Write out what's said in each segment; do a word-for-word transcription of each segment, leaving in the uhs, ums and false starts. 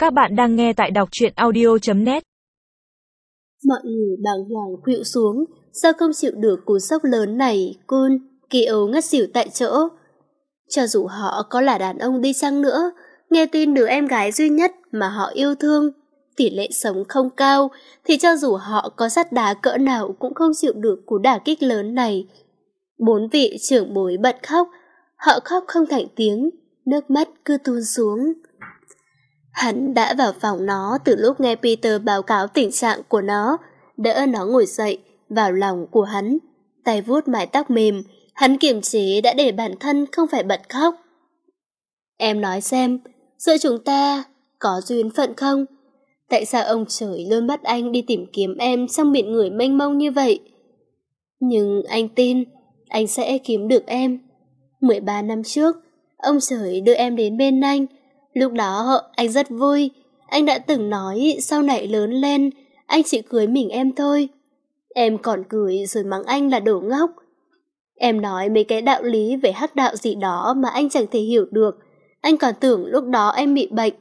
Các bạn đang nghe tại đọc truyện audio chấm net. Mọi người bàng hoàng khuỵu xuống, sao không chịu được cú sốc lớn này, Kun, Kỳ Ấu ngất xỉu tại chỗ. Cho dù họ có là đàn ông đi chăng nữa, nghe tin đứa em gái duy nhất mà họ yêu thương, tỷ lệ sống không cao, thì cho dù họ có sắt đá cỡ nào cũng không chịu được cú đả kích lớn này. Bốn vị trưởng bối bật khóc, họ khóc không thành tiếng, nước mắt cứ tuôn xuống. Hắn đã vào phòng nó từ lúc nghe Peter báo cáo tình trạng của nó, đỡ nó ngồi dậy, vào lòng của hắn. Tay vuốt mái tóc mềm, hắn kiềm chế đã để bản thân không phải bật khóc. Em nói xem, giữa chúng ta có duyên phận không? Tại sao ông trời luôn bắt anh đi tìm kiếm em trong biển người mênh mông như vậy? Nhưng anh tin, anh sẽ kiếm được em. mười ba năm trước, ông trời đưa em đến bên anh. Lúc đó anh rất vui, anh đã từng nói sau này lớn lên, anh chỉ cưới mình em thôi. Em còn cười rồi mắng anh là đồ ngốc. Em nói mấy cái đạo lý về hắc đạo gì đó mà anh chẳng thể hiểu được, anh còn tưởng lúc đó em bị bệnh.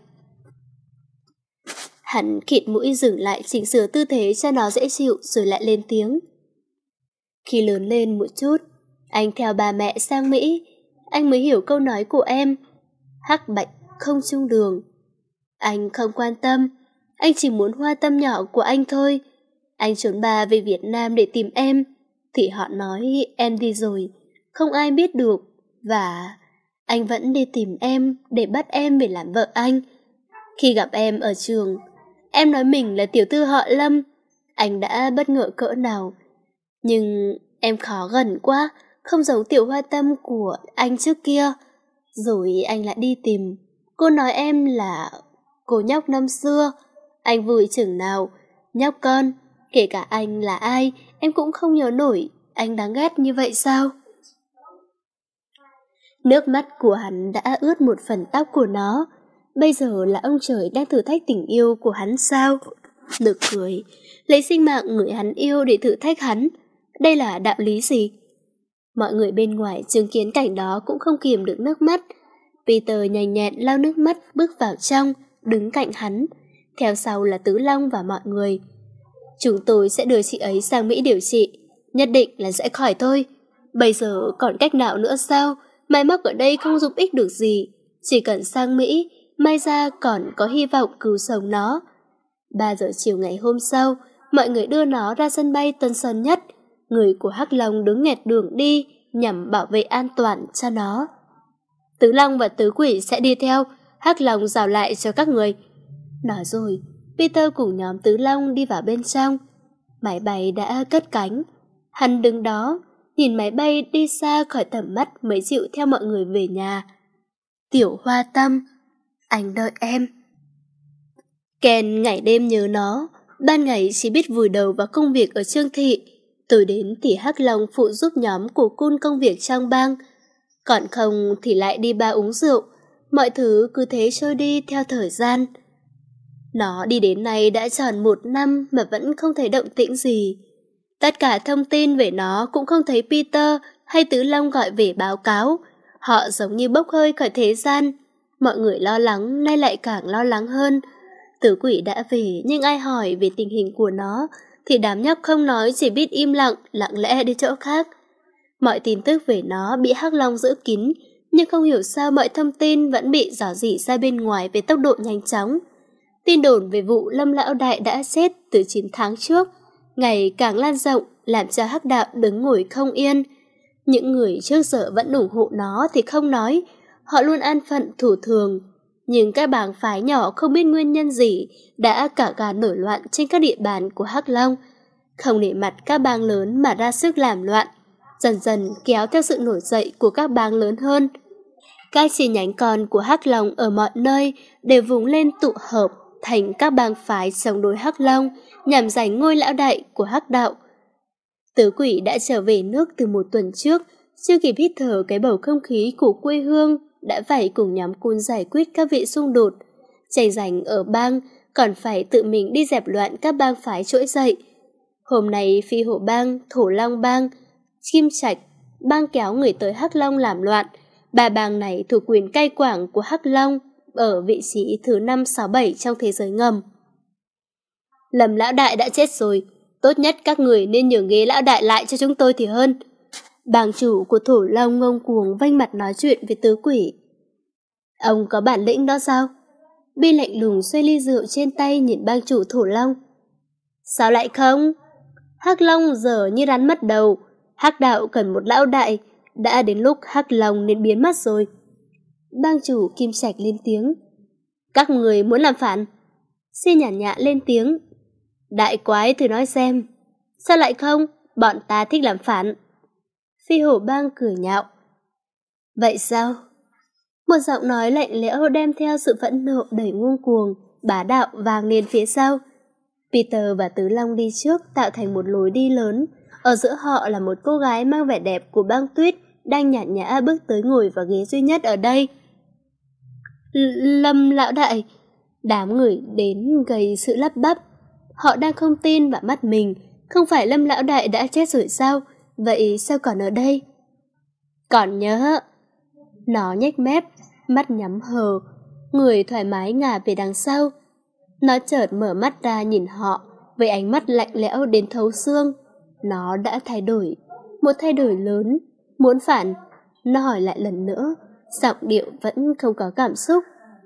Hắn khịt mũi dừng lại chỉnh sửa tư thế cho nó dễ chịu rồi lại lên tiếng. Khi lớn lên một chút, anh theo bà mẹ sang Mỹ, anh mới hiểu câu nói của em. Hắc bạch không chung đường. Anh không quan tâm, anh chỉ muốn hoa tâm nhỏ của anh thôi. Anh trốn bà về Việt Nam để tìm em, thì họ nói em đi rồi, không ai biết được. Và anh vẫn đi tìm em để bắt em về làm vợ anh. Khi gặp em ở trường, em nói mình là tiểu thư họ Lâm. Anh đã bất ngờ cỡ nào. Nhưng em khó gần quá, không giống tiểu hoa tâm của anh trước kia. Rồi anh lại đi tìm. Cô nói em là cô nhóc năm xưa. Anh vui chừng nào, nhóc con. Kể cả anh là ai, em cũng không nhớ nổi. Anh đáng ghét như vậy sao? Nước mắt của hắn đã ướt một phần tóc của nó. Bây giờ là ông trời đang thử thách tình yêu của hắn sao? Nực cười, lấy sinh mạng người hắn yêu để thử thách hắn. Đây là đạo lý gì? Mọi người bên ngoài chứng kiến cảnh đó cũng không kiềm được nước mắt. Peter nhanh nhẹn lau nước mắt bước vào trong, đứng cạnh hắn. Theo sau là Tứ Long và mọi người. Chúng tôi sẽ đưa chị ấy sang Mỹ điều trị, nhất định là sẽ khỏi thôi. Bây giờ còn cách nào nữa sao? Máy móc ở đây không giúp ích được gì. Chỉ cần sang Mỹ, may ra còn có hy vọng cứu sống nó. Ba giờ chiều ngày hôm sau, mọi người đưa nó ra sân bay Tân Sơn Nhất. Người của Hắc Long đứng nghẹt đường đi nhằm bảo vệ an toàn cho nó. Tứ Long và Tứ Quỷ sẽ đi theo, Hắc Long rào lại cho các người. Nói rồi, Peter cùng nhóm Tứ Long đi vào bên trong. Máy bay đã cất cánh. Hắn đứng đó, nhìn máy bay đi xa khỏi tầm mắt mới chịu theo mọi người về nhà. Tiểu Hoa Tâm, anh đợi em. Ken ngày đêm nhớ nó, ban ngày chỉ biết vùi đầu vào công việc ở Trương Thị. Tối đến thì Hắc Long phụ giúp nhóm của Kun công việc trong bang. Còn không thì lại đi ba uống rượu. Mọi thứ cứ thế trôi đi theo thời gian. Nó đi đến nay đã tròn một năm mà vẫn không thấy động tĩnh gì. Tất cả thông tin về nó cũng không thấy Peter hay Tứ Long gọi về báo cáo. Họ giống như bốc hơi khỏi thế gian. Mọi người lo lắng nay lại càng lo lắng hơn. Tứ Quỷ đã về nhưng ai hỏi về tình hình của nó thì đám nhóc không nói, chỉ biết im lặng, lặng lẽ đi chỗ khác. Mọi tin tức về nó bị Hắc Long giữ kín, nhưng không hiểu sao mọi thông tin vẫn bị rò rỉ ra bên ngoài với tốc độ nhanh chóng. Tin đồn về vụ Lâm Lão Đại đã chết từ chín tháng trước, ngày càng lan rộng, làm cho Hắc Đạo đứng ngồi không yên. Những người trước giờ vẫn ủng hộ nó thì không nói, họ luôn an phận thủ thường. Nhưng các bang phái nhỏ không biết nguyên nhân gì đã cả gan nổi loạn trên các địa bàn của Hắc Long, không nể mặt các bang lớn mà ra sức làm loạn, dần dần kéo theo sự nổi dậy của các bang lớn hơn. Các chi nhánh con của Hắc Long ở mọi nơi đều vùng lên tụ hợp thành các bang phái chống đối Hắc Long nhằm giành ngôi lão đại của Hắc Đạo. Tứ Quỷ đã trở về nước từ một tuần trước, chưa kịp hít thở cái bầu không khí của quê hương đã phải cùng nhóm Kun giải quyết các vị xung đột. Tranh giành ở bang còn phải tự mình đi dẹp loạn các bang phái trỗi dậy. Hôm nay Phi Hổ Bang, Thổ Long Bang, Kim Trạch bang kéo người tới Hắc Long làm loạn. Ba bang này thuộc quyền cai quản của Hắc Long ở vị trí thứ năm sáu bảy trong thế giới ngầm. Lâm lão đại đã chết rồi, tốt nhất các người nên nhường ghế lão đại lại cho chúng tôi thì hơn. Bang chủ của Thổ Long ngông cuồng vênh mặt nói chuyện với tứ quỷ. Ông có bản lĩnh đó sao? Bi lạnh lùng xoay ly rượu trên tay nhìn bang chủ Thổ Long. Sao lại không? Hắc Long giờ như rắn mất đầu. Hắc đạo cần một lão đại. Đã đến lúc Hắc Long nên biến mất rồi. Bang chủ Kim Trạch lên tiếng. Các người muốn làm phản? Si nhả nhã lên tiếng. Đại quái thử nói xem. Sao lại không? Bọn ta thích làm phản. Phi hổ bang cười nhạo. Vậy sao? Một giọng nói lạnh lẽo đem theo sự phẫn nộ đầy ngông cuồng, bá đạo vang lên phía sau. Peter và Tứ Long đi trước tạo thành một lối đi lớn. Ở giữa họ là một cô gái mang vẻ đẹp của băng tuyết đang nhã nhã bước tới ngồi vào ghế duy nhất ở đây. Lâm lão đại. Đám người đến gây sự lắp bắp. Họ đang không tin vào mắt mình. Không phải Lâm lão đại đã chết rồi sao? Vậy sao còn ở đây? Còn nhớ. Nó nhếch mép, mắt nhắm hờ, người thoải mái ngả về đằng sau. Nó chợt mở mắt ra nhìn họ với ánh mắt lạnh lẽo đến thấu xương. Nó đã thay đổi, một thay đổi lớn. Muốn phản? Nó hỏi lại lần nữa, giọng điệu vẫn không có cảm xúc.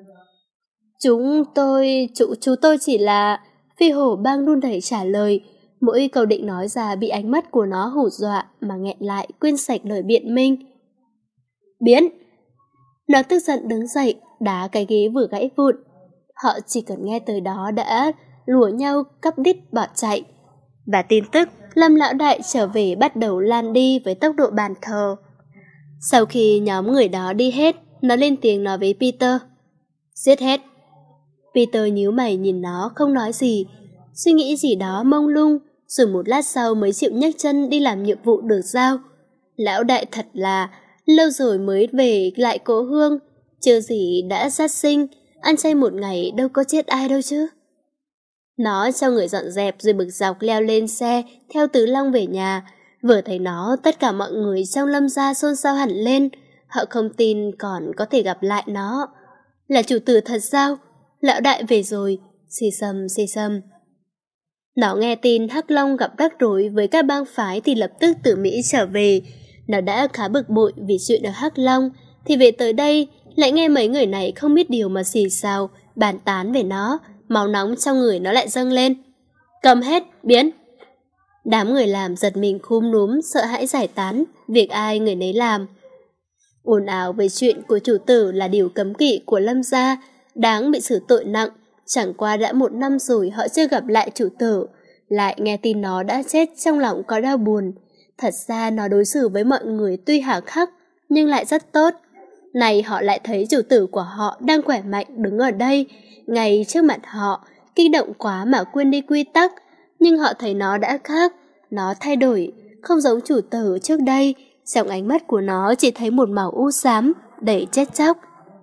Chúng tôi, chú, chú tôi chỉ là... Phi hổ bang đun đẩy trả lời. Mỗi câu định nói ra bị ánh mắt của nó hù dọa mà nghẹn lại quên sạch lời biện minh. Biến! Nó tức giận đứng dậy, đá cái ghế vừa gãy vụn. Họ chỉ cần nghe tới đó đã lùa nhau cắp đít bỏ chạy. Và tin tức Lâm lão đại trở về bắt đầu lan đi với tốc độ bàn thờ. Sau khi nhóm người đó đi hết, nó lên tiếng nói với Peter. Giết hết. Peter nhíu mày nhìn nó không nói gì, suy nghĩ gì đó mông lung, rồi một lát sau mới chịu nhấc chân đi làm nhiệm vụ được giao. Lão đại thật là lâu rồi mới về lại cố hương, chưa gì đã sát sinh, ăn chay một ngày đâu có chết ai đâu chứ. Nó cho người dọn dẹp rồi bực dọc leo lên xe theo Tứ Long về nhà. Vừa thấy nó, tất cả mọi người trong Lâm gia xôn xao hẳn lên. Họ không tin còn có thể gặp lại nó. Là chủ tử thật sao? Lão đại về rồi. Xì xầm xì xầm. Nó nghe tin Hắc Long gặp rắc rối với các bang phái thì lập tức từ Mỹ trở về. Nó đã khá bực bội vì chuyện ở Hắc Long, thì về tới đây lại nghe mấy người này không biết điều mà xì xào, bàn tán về nó. Máu nóng trong người nó lại dâng lên. Cầm hết, biến. Đám người làm giật mình khúm núm, sợ hãi giải tán, việc ai người nấy làm. Ồn ào về chuyện của chủ tử là điều cấm kỵ của Lâm gia, đáng bị xử tội nặng. Chẳng qua đã một năm rồi họ chưa gặp lại chủ tử, lại nghe tin nó đã chết trong lòng có đau buồn. Thật ra nó đối xử với mọi người tuy hà khắc, nhưng lại rất tốt. Này họ lại thấy chủ tử của họ đang khỏe mạnh đứng ở đây, ngay trước mặt họ, kích động quá mà quên đi quy tắc. Nhưng họ thấy nó đã khác, nó thay đổi, không giống chủ tử trước đây. Trong ánh mắt của nó chỉ thấy một màu u xám, đầy chết chóc.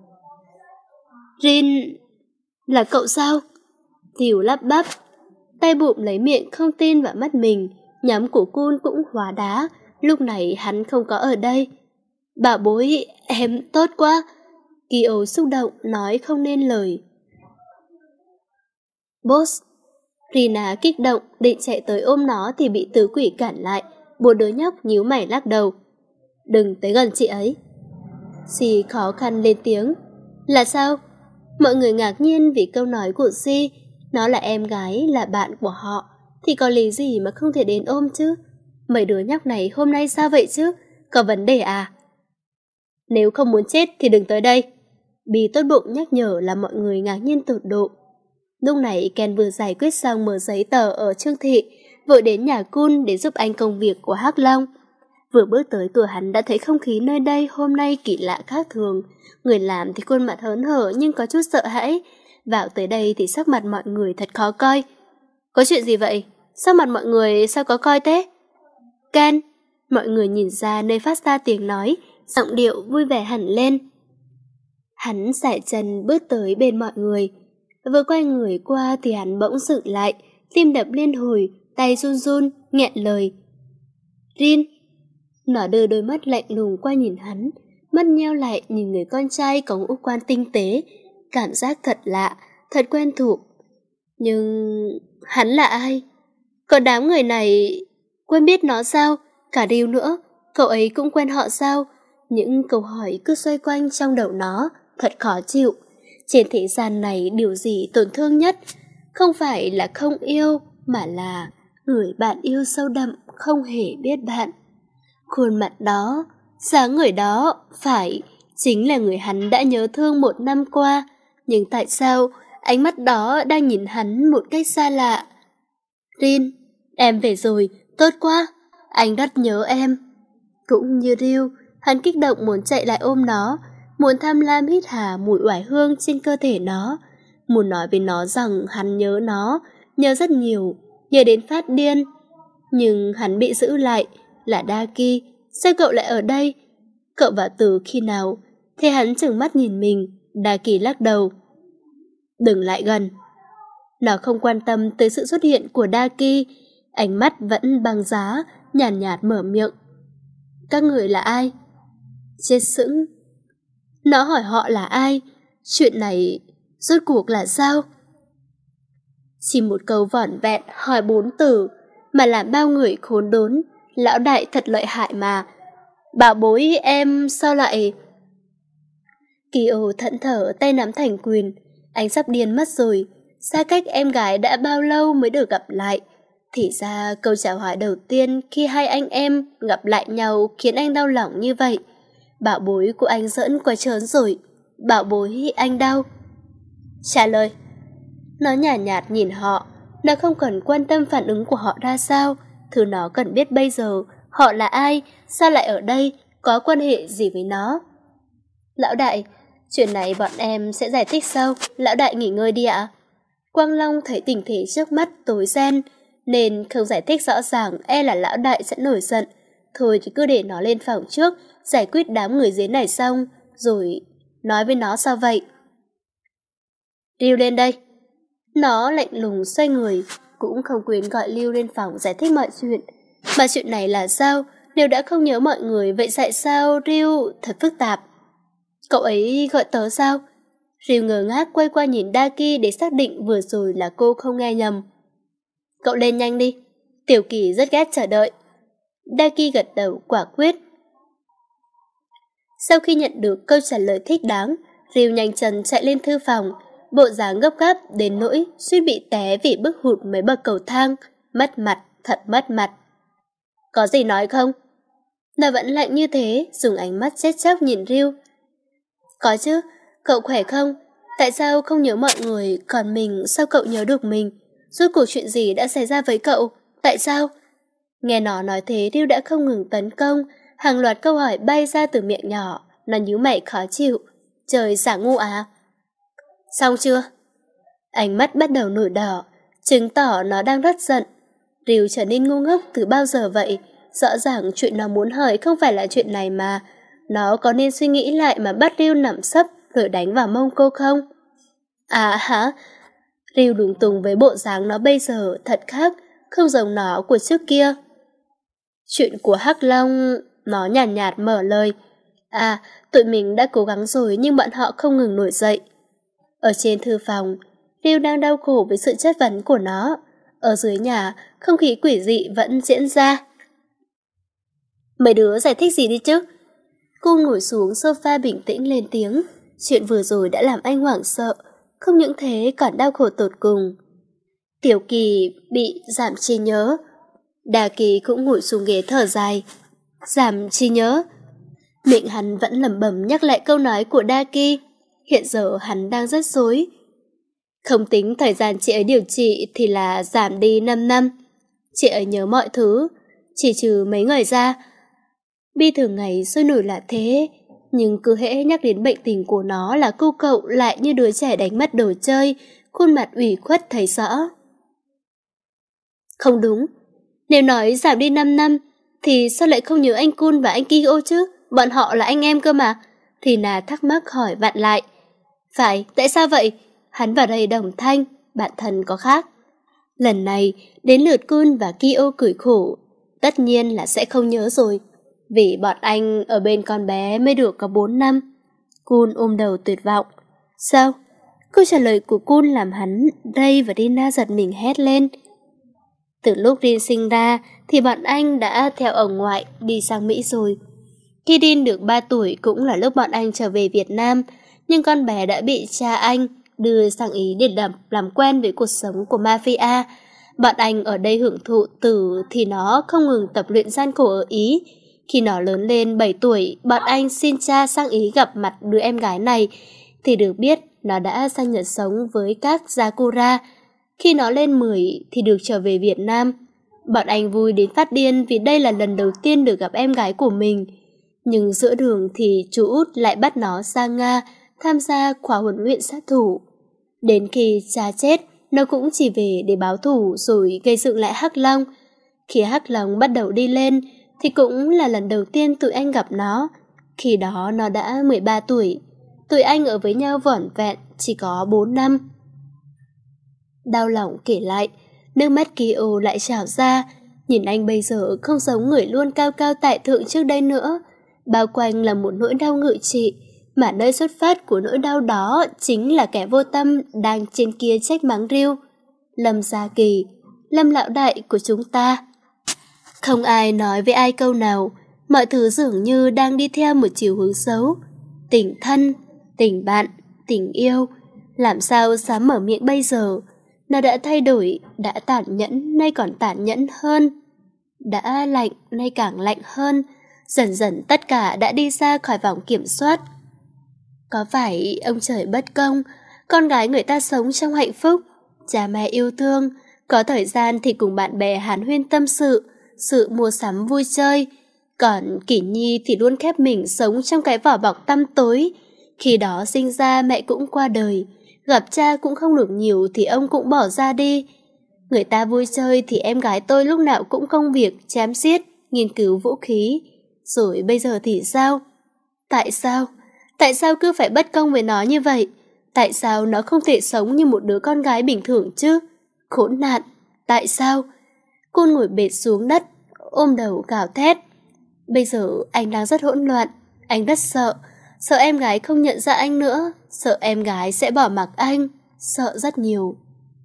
Rin... là cậu sao? Thiều lắp bắp, tay bụm lấy miệng không tin vào mắt mình. Nhóm của Cun cũng hóa đá, lúc này hắn không có ở đây. Bảo bối, em tốt quá. Kyo xúc động, nói không nên lời. Boss. Rina kích động, định chạy tới ôm nó thì bị tứ quỷ cản lại. Bốn đứa nhóc nhíu mày lắc đầu. Đừng tới gần chị ấy. Si khó khăn lên tiếng. Là sao? Mọi người ngạc nhiên vì câu nói của Si. Nó là em gái, là bạn của họ, thì có lý gì mà không thể đến ôm chứ? Mấy đứa nhóc này hôm nay sao vậy chứ? Có vấn đề à? Nếu không muốn chết thì đừng tới đây. Bì tốt bụng nhắc nhở làm mọi người ngạc nhiên tột độ. Lúc này Ken vừa giải quyết xong mở giấy tờ ở Trương Thị, vội đến nhà Cun để giúp anh công việc của Hắc Long. Vừa bước tới cửa hắn đã thấy không khí nơi đây hôm nay kỳ lạ khác thường. Người làm thì khuôn mặt hớn hở nhưng có chút sợ hãi. Vào tới đây thì sắc mặt mọi người thật khó coi. Có chuyện gì vậy? Sắc mặt mọi người sao có coi thế? Ken, mọi người nhìn ra nơi phát ra tiếng nói, giọng điệu vui vẻ hẳn lên. Hắn sải chân bước tới bên mọi người. Vừa quay người qua thì hắn bỗng dựng lại, tim đập liên hồi, tay run run, nghẹn lời. Rin. Nó đưa đôi mắt lạnh lùng qua nhìn hắn, mắt nheo lại nhìn người con trai có ngũ quan tinh tế, Cảm giác thật lạ, thật quen thuộc. Nhưng hắn là ai? Còn đám người này quen biết nó sao? Cả Ryu nữa, cậu ấy cũng quen họ sao? Những câu hỏi cứ xoay quanh trong đầu nó, thật khó chịu. Trên thế gian này điều gì tổn thương nhất? Không phải là không yêu, mà là người bạn yêu sâu đậm không hề biết bạn. Khuôn mặt đó, dáng người đó, phải, chính là người hắn đã nhớ thương một năm qua. Nhưng tại sao ánh mắt đó đang nhìn hắn một cách xa lạ? Rin, em về rồi, tốt quá, anh rất nhớ em. Cũng như Ryu, hắn kích động muốn chạy lại ôm nó, muốn tham lam hít hà mùi oải hương trên cơ thể nó, muốn nói với nó rằng hắn nhớ nó, nhớ rất nhiều, nhớ đến phát điên. Nhưng hắn bị giữ lại, là Daki, sao cậu lại ở đây? Cậu vào từ khi nào? Thế hắn trừng mắt nhìn mình, Daki lắc đầu. Đừng lại gần. Nó không quan tâm tới sự xuất hiện của Daki, ánh mắt vẫn băng giá, nhàn nhạt, nhạt mở miệng. Các người là ai? Chết sững. Nó hỏi họ là ai? Chuyện này rốt cuộc là sao? Chỉ một câu vỏn vẹn hỏi bốn từ mà làm bao người khốn đốn. Lão đại thật lợi hại mà. Bảo bối em sao lại... Kyo thẫn thở tay nắm thành quyền. Anh sắp điên mất rồi. Xa cách em gái đã bao lâu mới được gặp lại? Thì ra câu chào hỏi đầu tiên khi hai anh em gặp lại nhau khiến anh đau lòng như vậy. Bảo bối của anh giỡn quá trớn rồi. Bảo bối anh đau. Trả lời. Nó nhàn nhạt, nhạt nhìn họ. Nó không cần quan tâm phản ứng của họ ra sao. Thứ nó cần biết bây giờ họ là ai, sao lại ở đây, có quan hệ gì với nó. Lão đại, chuyện này bọn em sẽ giải thích sau. Lão đại nghỉ ngơi đi ạ. Quang Long thấy tình thế trước mắt tối đen nên không giải thích rõ ràng, e là lão đại sẽ nổi giận. Thôi thì cứ để nó lên phòng trước, giải quyết đám người dưới này xong, rồi nói với nó sao vậy. Ryu lên đây. Nó lạnh lùng xoay người, cũng không quên gọi Lưu lên phòng giải thích mọi chuyện. Mà chuyện này là sao? Nếu đã không nhớ mọi người, vậy tại sao Ryu thật phức tạp? Cậu ấy gọi tớ sao? Ryu ngờ ngác quay qua nhìn Daki để xác định vừa rồi là cô không nghe nhầm. Cậu lên nhanh đi. Tiểu Kỳ rất ghét chờ đợi. Daki gật đầu quả quyết. Sau khi nhận được câu trả lời thích đáng, Ryu nhanh chân chạy lên thư phòng, bộ dáng gấp gáp đến nỗi suýt bị té vì bước hụt mấy bậc cầu thang, mất mặt, thật mất mặt. Có gì nói không? Nó vẫn lạnh như thế, dùng ánh mắt chết chóc nhìn Ryu. Có chứ, cậu khỏe không? Tại sao không nhớ mọi người, còn mình sao cậu nhớ được mình? Rốt cuộc chuyện gì đã xảy ra với cậu? Tại sao? Nghe nó nói thế, Ryu đã không ngừng tấn công, hàng loạt câu hỏi bay ra từ miệng nhỏ, nó nhíu mày khó chịu. Trời giả ngu à? Xong chưa? Ánh mắt bắt đầu nổi đỏ, chứng tỏ nó đang rất giận. Ryu trở nên ngu ngốc từ bao giờ vậy? Rõ ràng chuyện nó muốn hỏi không phải là chuyện này mà. Nó có nên suy nghĩ lại mà bắt Ryu nằm sấp rồi đánh vào mông cô không? À hả? Ryu lúng túng với bộ dáng nó bây giờ thật khác, không giống nó của trước kia. Chuyện của Hắc Long, nó nhàn nhạt, nhạt mở lời. À, tụi mình đã cố gắng rồi nhưng bọn họ không ngừng nổi dậy. Ở trên thư phòng, Ryu đang đau khổ với sự chất vấn của nó. Ở dưới nhà, không khí quỷ dị vẫn diễn ra. Mấy đứa giải thích gì đi chứ? Cô ngồi xuống sofa bình tĩnh lên tiếng. Chuyện vừa rồi đã làm anh hoảng sợ, không những thế còn đau khổ tột cùng. Tiểu Kỳ bị giảm trí nhớ. Đà Kỳ cũng ngồi xuống ghế thở dài. Giảm trí nhớ. Miệng hắn vẫn lẩm bẩm nhắc lại câu nói của Daki. Hiện giờ hắn đang rất rối. Không tính thời gian chị ấy điều trị thì là giảm đi năm năm. Chị ấy nhớ mọi thứ, chỉ trừ mấy ngày ra. Bi thường ngày sôi nổi là thế, nhưng cứ hễ nhắc đến bệnh tình của nó là cô cậu lại như đứa trẻ đánh mất đồ chơi, khuôn mặt ủy khuất thấy rõ. Không đúng, nếu nói giảm đi năm năm, thì sao lại không nhớ anh Kun và anh Kyo chứ? Bọn họ là anh em cơ mà. Thì Nà thắc mắc hỏi vặn lại. Phải, tại sao vậy? Hắn vào đây đồng thanh, bạn thân có khác. Lần này, đến lượt Kun và Kyo cười khổ. Tất nhiên là sẽ không nhớ rồi. Vì bọn anh ở bên con bé mới được có bốn năm. Kun ôm đầu tuyệt vọng. Sao? Câu trả lời của Kun làm hắn, Ray và Rina giật mình hét lên. Từ lúc Rin sinh ra thì bọn anh đã theo ông ngoại đi sang Mỹ rồi. Khi Rin được ba tuổi cũng là lúc bọn anh trở về Việt Nam, nhưng con bé đã bị cha anh đưa sang Ý để làm, làm quen với cuộc sống của mafia. Bọn anh ở đây hưởng thụ từ thì nó không ngừng tập luyện gian khổ ở Ý. Khi nó lớn lên bảy tuổi, bọn anh xin cha sang Ý gặp mặt đứa em gái này, thì được biết nó đã sang Nhật sống với các Sakura. Khi nó lên mười thì được trở về Việt Nam. Bọn anh vui đến phát điên vì đây là lần đầu tiên được gặp em gái của mình. Nhưng giữa đường thì chú út lại bắt nó sang Nga tham gia khóa huấn luyện sát thủ. Đến khi cha chết, nó cũng chỉ về để báo thù rồi gây dựng lại Hắc Long. Khi Hắc Long bắt đầu đi lên thì cũng là lần đầu tiên tụi anh gặp nó. Khi đó nó đã mười ba tuổi. Tụi anh ở với nhau vỏn vẹn chỉ có bốn năm. Đau lòng kể lại, nước mắt Kyo lại trào ra. Nhìn anh bây giờ không giống người luôn cao cao tại thượng trước đây nữa. Bao quanh là một nỗi đau ngự trị, mà nơi xuất phát của nỗi đau đó chính là kẻ vô tâm đang trên kia trách mắng Ryu. Lâm Gia Kỳ, Lâm lão đại của chúng ta. Không ai nói với ai câu nào, mọi thứ dường như đang đi theo một chiều hướng xấu. Tình thân, tình bạn, tình yêu, làm sao dám mở miệng bây giờ? Nó đã thay đổi, đã tàn nhẫn, nay còn tàn nhẫn hơn. Đã lạnh, nay càng lạnh hơn. Dần dần tất cả đã đi ra khỏi vòng kiểm soát. Có phải ông trời bất công, con gái người ta sống trong hạnh phúc, cha mẹ yêu thương, có thời gian thì cùng bạn bè hàn huyên tâm sự, sự mua sắm vui chơi. Còn Kỷ Nhi thì luôn khép mình sống trong cái vỏ bọc tăm tối. Khi đó sinh ra mẹ cũng qua đời, gặp cha cũng không được nhiều thì ông cũng bỏ ra đi. Người ta vui chơi thì em gái tôi lúc nào cũng công việc, chém giết, nghiên cứu vũ khí. Rồi bây giờ thì sao? Tại sao? Tại sao cứ phải bất công với nó như vậy? Tại sao nó không thể sống như một đứa con gái bình thường chứ? Khốn nạn! Tại sao? Cô ngồi bệt xuống đất, ôm đầu gào thét. Bây giờ anh đang rất hỗn loạn. Anh rất sợ. Sợ em gái không nhận ra anh nữa. Sợ em gái sẽ bỏ mặc anh. Sợ rất nhiều.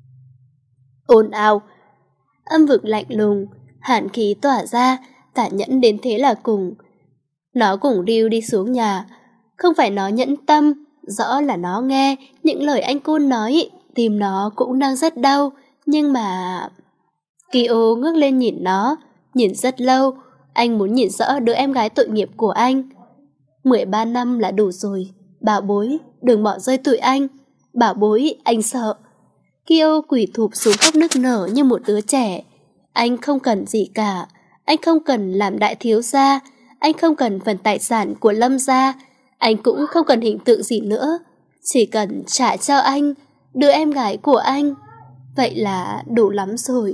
Ồn ào. Âm vực lạnh lùng, hàn khí tỏa ra, tàn nhẫn đến thế là cùng. Nó cùng Ryu đi xuống nhà. Không phải nó nhẫn tâm, rõ là nó nghe những lời anh Kun nói, tim nó cũng đang rất đau, nhưng mà... Kyo ngước lên nhìn nó, nhìn rất lâu, anh muốn nhìn rõ đứa em gái tội nghiệp của anh. mười ba năm là đủ rồi, bảo bối, đừng bỏ rơi tụi anh, bảo bối, anh sợ. Kyo quỳ thụp xuống khóc nức nở như một đứa trẻ. Anh không cần gì cả, anh không cần làm đại thiếu gia, anh không cần phần tài sản của Lâm gia, anh cũng không cần hình tượng gì nữa, chỉ cần trả cho anh, đứa em gái của anh. Vậy là đủ lắm rồi.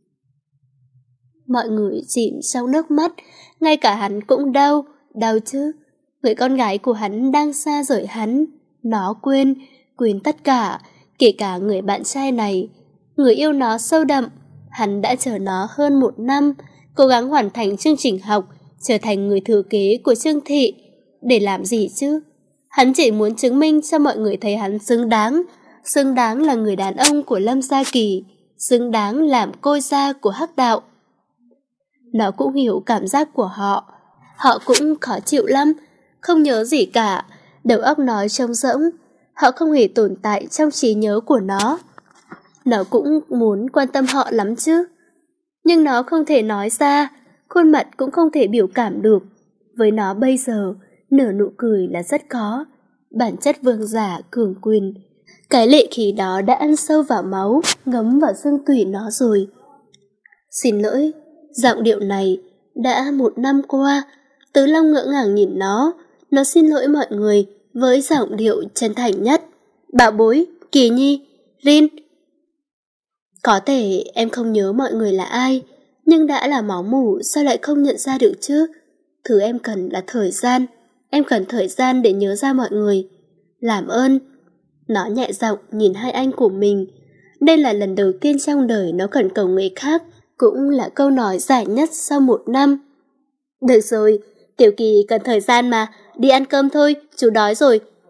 Mọi người chìm trong nước mắt, ngay cả hắn cũng đau, đau chứ. Người con gái của hắn đang xa rời hắn, nó quên, quên tất cả, kể cả người bạn trai này. Người yêu nó sâu đậm, hắn đã chờ nó hơn một năm, cố gắng hoàn thành chương trình học, trở thành người thừa kế của Trương Thị. Để làm gì chứ? Hắn chỉ muốn chứng minh cho mọi người thấy hắn xứng đáng, xứng đáng là người đàn ông của Lâm Gia Kỳ, xứng đáng làm cô gia của Hắc Đạo. Nó cũng hiểu cảm giác của họ. Họ cũng khó chịu lắm, không nhớ gì cả, đầu óc nó trống rỗng. Họ không hề tồn tại trong trí nhớ của nó. Nó cũng muốn quan tâm họ lắm chứ. Nhưng nó không thể nói ra, khuôn mặt cũng không thể biểu cảm được. Với nó bây giờ, nở nụ cười là rất khó. Bản chất vương giả cường quyền, cái lệ khí đó đã ăn sâu vào máu, ngấm vào xương tủy nó rồi. Xin lỗi, giọng điệu này đã một năm qua. Tứ Long ngỡ ngàng nhìn nó. Nó xin lỗi mọi người với giọng điệu chân thành nhất. Bảo bối, Kỳ Nhi, Rin. Có thể em không nhớ mọi người là ai, nhưng đã là máu mủ sao lại không nhận ra được chứ? Thứ em cần là thời gian. Em cần thời gian để nhớ ra mọi người. Làm ơn. Nó nhẹ giọng nhìn hai anh của mình. Đây là lần đầu tiên trong đời nó khẩn cầu người khác, cũng là câu nói dài nhất sau một năm. Được rồi, Tiểu Kỳ cần thời gian mà. Đi ăn cơm thôi, chú đói rồi.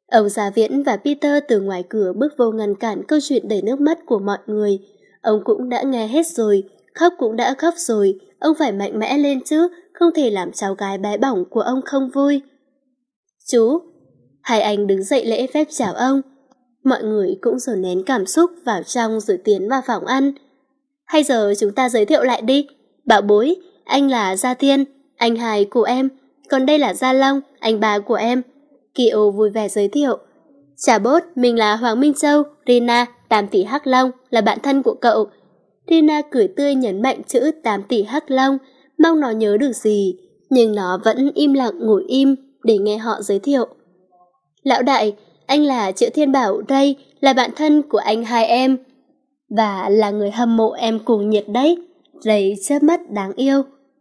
Ông Gia Viễn và Peter từ ngoài cửa bước vô ngăn cản câu chuyện đầy nước mắt của mọi người. Ông cũng đã nghe hết rồi, khóc cũng đã khóc rồi, ông phải mạnh mẽ lên chứ, không thể làm cháu gái bé bỏng của ông không vui. Chú, hai anh đứng dậy lễ phép chào ông. Mọi người cũng dồn nén cảm xúc vào trong rồi tiến vào phòng ăn. Hay giờ chúng ta giới thiệu lại đi. Bảo bối, anh là Gia Thiên, anh hai của em, còn đây là Gia Long, anh ba của em. Kiều vui vẻ giới thiệu. Chà bốt, mình là Hoàng Minh Châu, Rina, tám tỷ Hắc Long, là bạn thân của cậu. Rina cười tươi nhấn mạnh chữ tám tỷ Hắc Long, mong nó nhớ được gì, nhưng nó vẫn im lặng ngồi im để nghe họ giới thiệu. Lão đại, anh là Triệu Thiên Bảo, đây là bạn thân của anh hai em, và là người hâm mộ em cùng nhiệt đấy. Ray chớp mắt đáng yêu.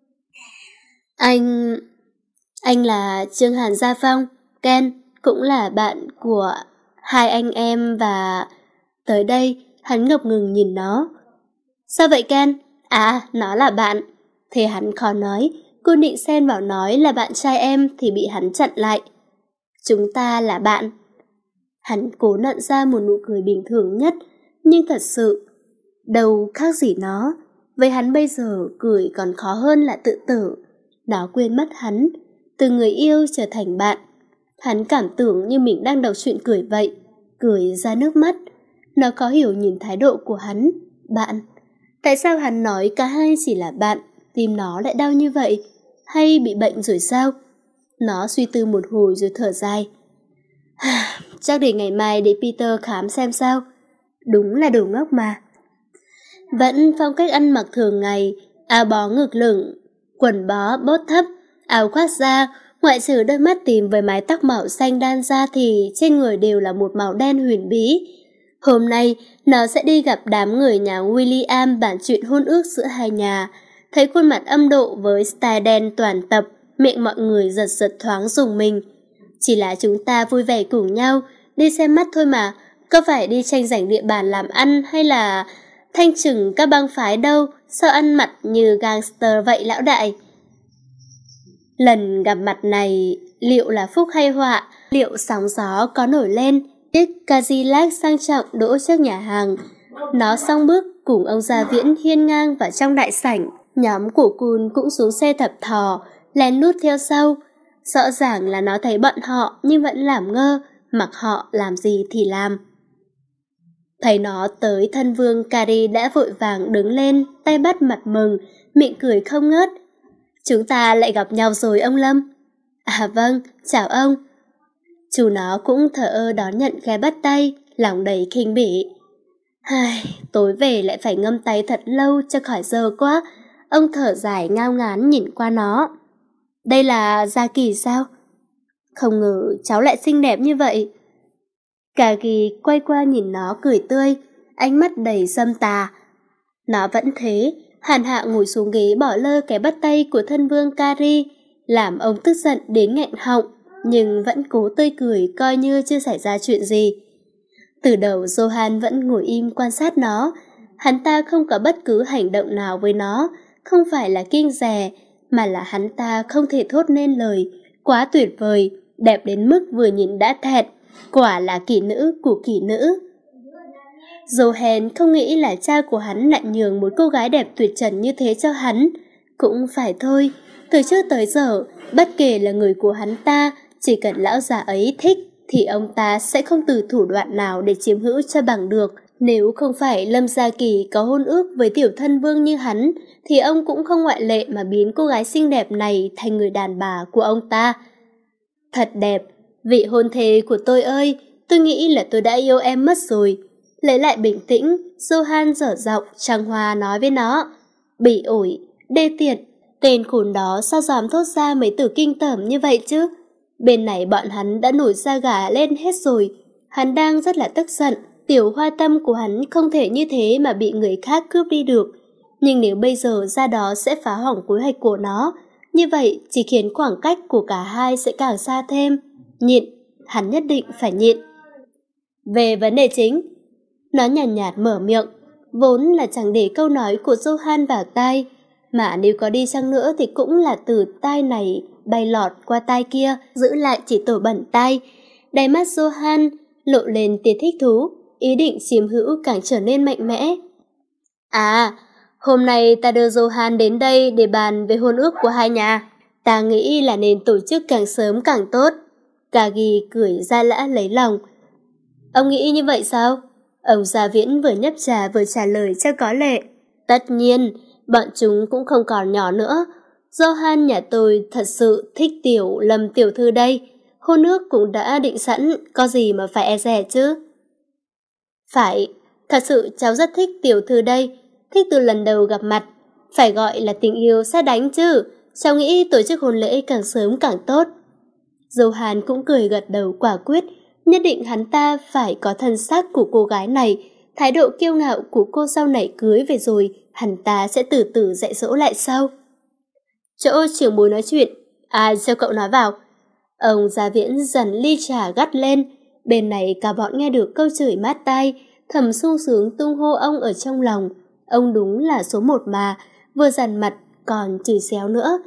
Anh... Anh là Trương Hàn Gia Phong, Ken, cũng là bạn của hai anh em và... Tới đây, hắn ngập ngừng nhìn nó. Sao vậy Ken? À, nó là bạn. Thế hắn khó nói, cô định xen vào nói là bạn trai em thì bị hắn chặn lại. Chúng ta là bạn. Hắn cố nặn ra một nụ cười bình thường nhất, nhưng thật sự, đâu khác gì nó. Với hắn bây giờ, cười còn khó hơn là tự tử. Nó quên mất hắn, từ người yêu trở thành bạn. Hắn cảm tưởng như mình đang đọc truyện cười vậy, cười ra nước mắt. Nó khó hiểu nhìn thái độ của hắn. Bạn. Tại sao hắn nói cả hai chỉ là bạn, tim nó lại đau như vậy? Hay bị bệnh rồi sao? Nó suy tư một hồi rồi thở dài. Chắc để ngày mai để Peter khám xem sao. Đúng là đồ ngốc mà. Vẫn phong cách ăn mặc thường ngày, áo bó ngực lửng, quần bó bốt thấp, áo khoác da, ngoại trừ đôi mắt tìm với mái tóc màu xanh đan ra thì trên người đều là một màu đen huyền bí. Hôm nay, nó sẽ đi gặp đám người nhà William bàn chuyện hôn ước giữa hai nhà. Thấy khuôn mặt âm độ với style đen toàn tập, miệng mọi người giật giật thoáng rùng mình. Chỉ là chúng ta vui vẻ cùng nhau, đi xem mắt thôi mà, có phải đi tranh giành địa bàn làm ăn hay là thanh trừng các bang phái đâu, sao ăn mặc như gangster vậy lão đại? Lần gặp mặt này, liệu là phúc hay họa, liệu sóng gió có nổi lên? Chiếc Cadillac sang trọng đỗ trước nhà hàng. Nó song bước cùng ông Gia Viễn hiên ngang vào trong đại sảnh. Nhóm của Cun cũng xuống xe thập thò, lén lút theo sau. Rõ ràng là nó thấy bọn họ nhưng vẫn làm ngơ, mặc họ làm gì thì làm. Thấy nó tới, thân vương Cari đã vội vàng đứng lên, tay bắt mặt mừng, miệng cười không ngớt. Chúng ta lại gặp nhau rồi ông Lâm. À vâng, chào ông. Chú nó cũng thở ơ đón nhận khẽ bắt tay, lòng đầy khinh bỉ. Ai, tối về lại phải ngâm tay thật lâu cho khỏi dơ quá. Ông thở dài ngao ngán nhìn qua nó. Đây là Gia Kỳ sao? Không ngờ cháu lại xinh đẹp như vậy. Cà Kỳ quay qua nhìn nó cười tươi, ánh mắt đầy dâm tà. Nó vẫn thế, hàn hạ ngồi xuống ghế bỏ lơ cái bắt tay của thân vương Cari, làm ông tức giận đến nghẹn họng, nhưng vẫn cố tươi cười coi như chưa xảy ra chuyện gì. Từ đầu Johan vẫn ngồi im quan sát nó, hắn ta không có bất cứ hành động nào với nó, không phải là kiêng dè, mà là hắn ta không thể thốt nên lời, quá tuyệt vời, đẹp đến mức vừa nhìn đã thẹt, quả là kỹ nữ của kỹ nữ. Johan không nghĩ là cha của hắn lại nhường một cô gái đẹp tuyệt trần như thế cho hắn. Cũng phải thôi, từ trước tới giờ, bất kể là người của hắn ta, chỉ cần lão già ấy thích, thì ông ta sẽ không từ thủ đoạn nào để chiếm hữu cho bằng được. Nếu không phải Lâm Gia Kỳ có hôn ước với tiểu thân vương như hắn, thì ông cũng không ngoại lệ mà biến cô gái xinh đẹp này thành người đàn bà của ông ta. Thật đẹp, vị hôn thê của tôi ơi, tôi nghĩ là tôi đã yêu em mất rồi. Lấy lại bình tĩnh, Johan dở giọng trăng hoa nói với nó. Bỉ ổi, đê tiện, tên khốn đó sao dám thốt ra mấy từ kinh tởm như vậy chứ? Bên này bọn hắn đã nổi da gà lên hết rồi. Hắn đang rất là tức giận, tiểu hoa tâm của hắn không thể như thế mà bị người khác cướp đi được. Nhưng nếu bây giờ ra đó sẽ phá hỏng kế hoạch của nó, như vậy chỉ khiến khoảng cách của cả hai sẽ càng xa thêm. Nhịn, hắn nhất định phải nhịn. Về vấn đề chính, nó nhàn nhạt, nhạt mở miệng, vốn là chẳng để câu nói của Johan vào tai, mà nếu có đi chăng nữa thì cũng là từ tai này bay lọt qua tai kia, giữ lại chỉ tổ bẩn tai. Đáy mắt Johan lộ lên tia thích thú, ý định chiếm hữu càng trở nên mạnh mẽ. À, hôm nay ta đưa Johan đến đây để bàn về hôn ước của hai nhà. Ta nghĩ là nên tổ chức càng sớm càng tốt. Kagi cười ra lã lấy lòng. Ông nghĩ như vậy sao? Ông Gia Viễn vừa nhấp trà vừa trả lời cho có lệ. Tất nhiên, bọn chúng cũng không còn nhỏ nữa. Johan nhà tôi thật sự thích tiểu Lâm tiểu thư đây. Hôn ước cũng đã định sẵn, có gì mà phải e dè chứ? Phải, thật sự cháu rất thích tiểu thư đây. Thích từ lần đầu gặp mặt. Phải gọi là tình yêu sát đánh chứ. Cháu nghĩ tổ chức hôn lễ càng sớm càng tốt. Johan cũng cười gật đầu quả quyết. Nhất định hắn ta phải có thân xác của cô gái này. Thái độ kiêu ngạo của cô sau này cưới về rồi, hắn ta sẽ từ từ dạy dỗ lại sau. Chỗ trưởng bối nói chuyện, ai cho cậu nói vào? Ông Gia Viễn dần ly trà gắt lên. Bên này cả bọn nghe được câu chửi mát tai, thầm sung sướng tung hô ông ở trong lòng. Ông đúng là số một mà, vừa dằn mặt còn chửi xéo nữa.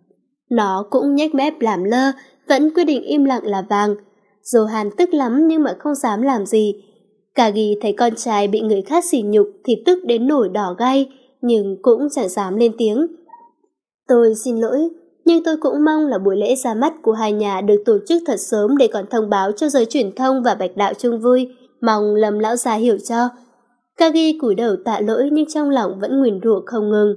Nó cũng nhếch mép làm lơ, vẫn quyết định im lặng là vàng. Johan tức lắm nhưng mà không dám làm gì. Kagi thấy con trai bị người khác sỉ nhục thì tức đến nổi đỏ gay, nhưng cũng chẳng dám lên tiếng. Tôi xin lỗi, nhưng tôi cũng mong là buổi lễ ra mắt của hai nhà được tổ chức thật sớm để còn thông báo cho giới truyền thông và bạch đạo chung vui. Mong Lâm lão già hiểu cho. Kagi cúi đầu tạ lỗi nhưng trong lòng vẫn nguyền rủa không ngừng.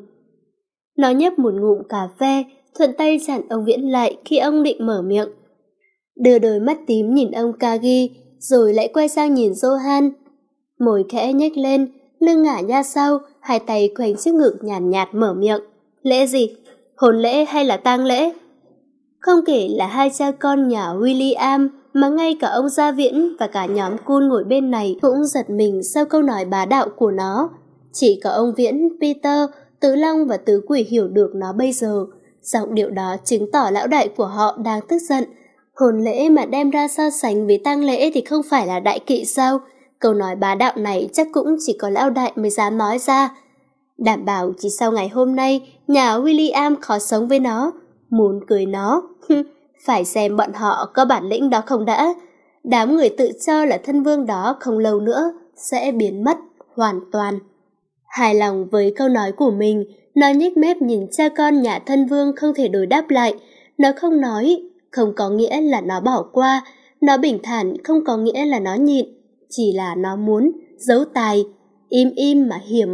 Nó nhấp một ngụm cà phê, thuận tay chặn ông Viễn lại khi ông định mở miệng. Đưa đôi mắt tím nhìn ông Kagi, rồi lại quay sang nhìn Johan. Môi khẽ nhếch lên, lưng ngả ra sau, hai tay khoanh trước ngực nhàn nhạt, nhạt mở miệng. Lễ gì? Hôn lễ hay là tang lễ? Không kể là hai cha con nhà William, mà ngay cả ông Gia Viễn và cả nhóm cool ngồi bên này cũng giật mình sau câu nói bá đạo của nó. Chỉ có ông Viễn, Peter, Tứ Long và Tứ Quỷ hiểu được nó bây giờ. Giọng điệu đó chứng tỏ lão đại của họ đang tức giận. Hôn lễ mà đem ra so sánh với tang lễ thì không phải là đại kỵ sao? Câu nói bá đạo này chắc cũng chỉ có lão đại mới dám nói ra. Đảm bảo chỉ sau ngày hôm nay, nhà William khó sống với nó. Muốn cưới nó, phải xem bọn họ có bản lĩnh đó không đã. Đám người tự cho là thân vương đó không lâu nữa sẽ biến mất hoàn toàn. Hài lòng với câu nói của mình, nó nhếch mép nhìn cha con nhà thân vương không thể đối đáp lại. Nó không nói, không có nghĩa là nó bỏ qua. Nó bình thản không có nghĩa là nó nhịn. Chỉ là nó muốn giấu tài, im im mà hiểm.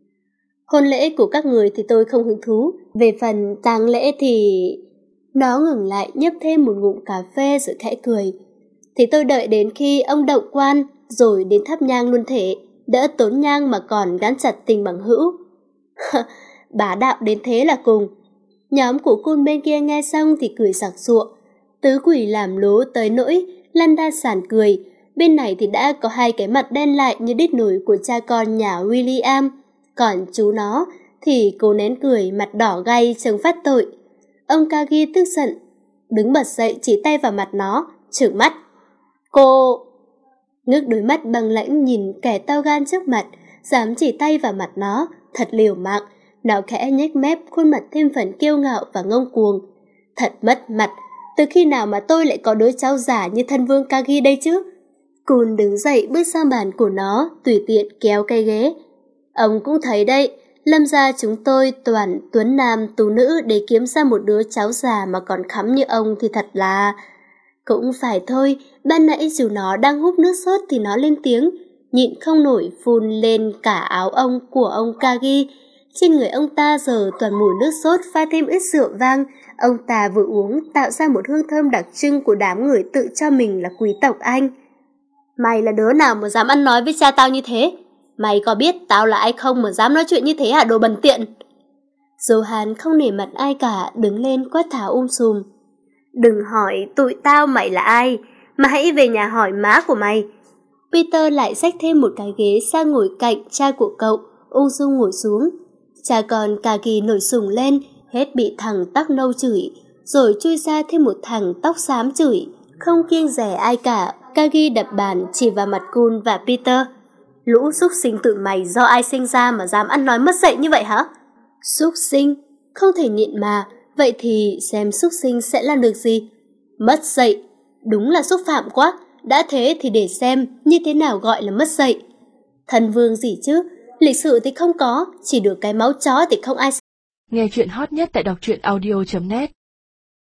Hôn lễ của các người thì tôi không hứng thú. Về phần tang lễ thì... Nó ngừng lại nhấp thêm một ngụm cà phê rồi khẽ cười. Thì tôi đợi đến khi ông động quan rồi đến thắp nhang luôn thể. Đỡ tốn nhang mà còn gắn chặt tình bằng hữu. Bá đạo đến thế là cùng. Nhóm của cun bên kia nghe xong thì cười sặc sụa. Tứ Quỷ làm lố tới nỗi lăn ra sàn cười. Bên này thì đã có hai cái mặt đen lại như đít nổi của cha con nhà William. Còn chú nó thì cố nén cười, mặt đỏ gay trông phát tội. Ông Kagi tức giận, đứng bật dậy chỉ tay vào mặt nó, trừng mắt. Cô... Ngước đôi mắt băng lãnh nhìn kẻ tao gan trước mặt, dám chỉ tay vào mặt nó, thật liều mạng. Nó khẽ nhếch mép, khuôn mặt thêm phần kiêu ngạo và ngông cuồng. Thật mất mặt, từ khi nào mà tôi lại có đứa cháu giả như thân vương Kagi đây chứ? Cun đứng dậy bước sang bàn của nó, tùy tiện kéo cây ghế. Ông cũng thấy đấy, Lâm gia chúng tôi toàn tuấn nam tú nữ để kiếm ra một đứa cháu già mà còn khắm như ông thì thật là... Cũng phải thôi, ban nãy dù nó đang húp nước sốt thì nó lên tiếng, nhịn không nổi phun lên cả áo ông của ông Kagi. Trên người ông ta giờ toàn mùi nước sốt pha thêm ít rượu vang, ông ta vừa uống tạo ra một hương thơm đặc trưng của đám người tự cho mình là quý tộc Anh. Mày là đứa nào mà dám ăn nói với cha tao như thế? Mày có biết tao là ai không mà dám nói chuyện như thế hả đồ bần tiện? Johan không nể mặt ai cả, đứng lên quát tháo um sùm. Đừng hỏi tụi tao mày là ai, mà hãy về nhà hỏi má của mày. Peter lại xách thêm một cái ghế sang ngồi cạnh cha của cậu, ung dung ngồi xuống. Cha con Kagi nổi sùng lên, hết bị thằng tóc nâu chửi, rồi chui ra thêm một thằng tóc xám chửi, không kiêng dè ai cả. Kagi đập bàn chỉ vào mặt Kun và Peter. Lũ súc sinh tụi mày do ai sinh ra mà dám ăn nói mất dạy như vậy hả? Súc sinh? Không thể nhịn mà, vậy thì xem súc sinh sẽ làm được gì? Mất dạy? Đúng là xúc phạm quá. đã thế thì để xem như thế nào gọi là mất dạy. Thần vương gì chứ, lịch sự thì không có, chỉ được cái máu chó thì không ai. Nghe chuyện hot nhất tại đọc truyện audio chấm net.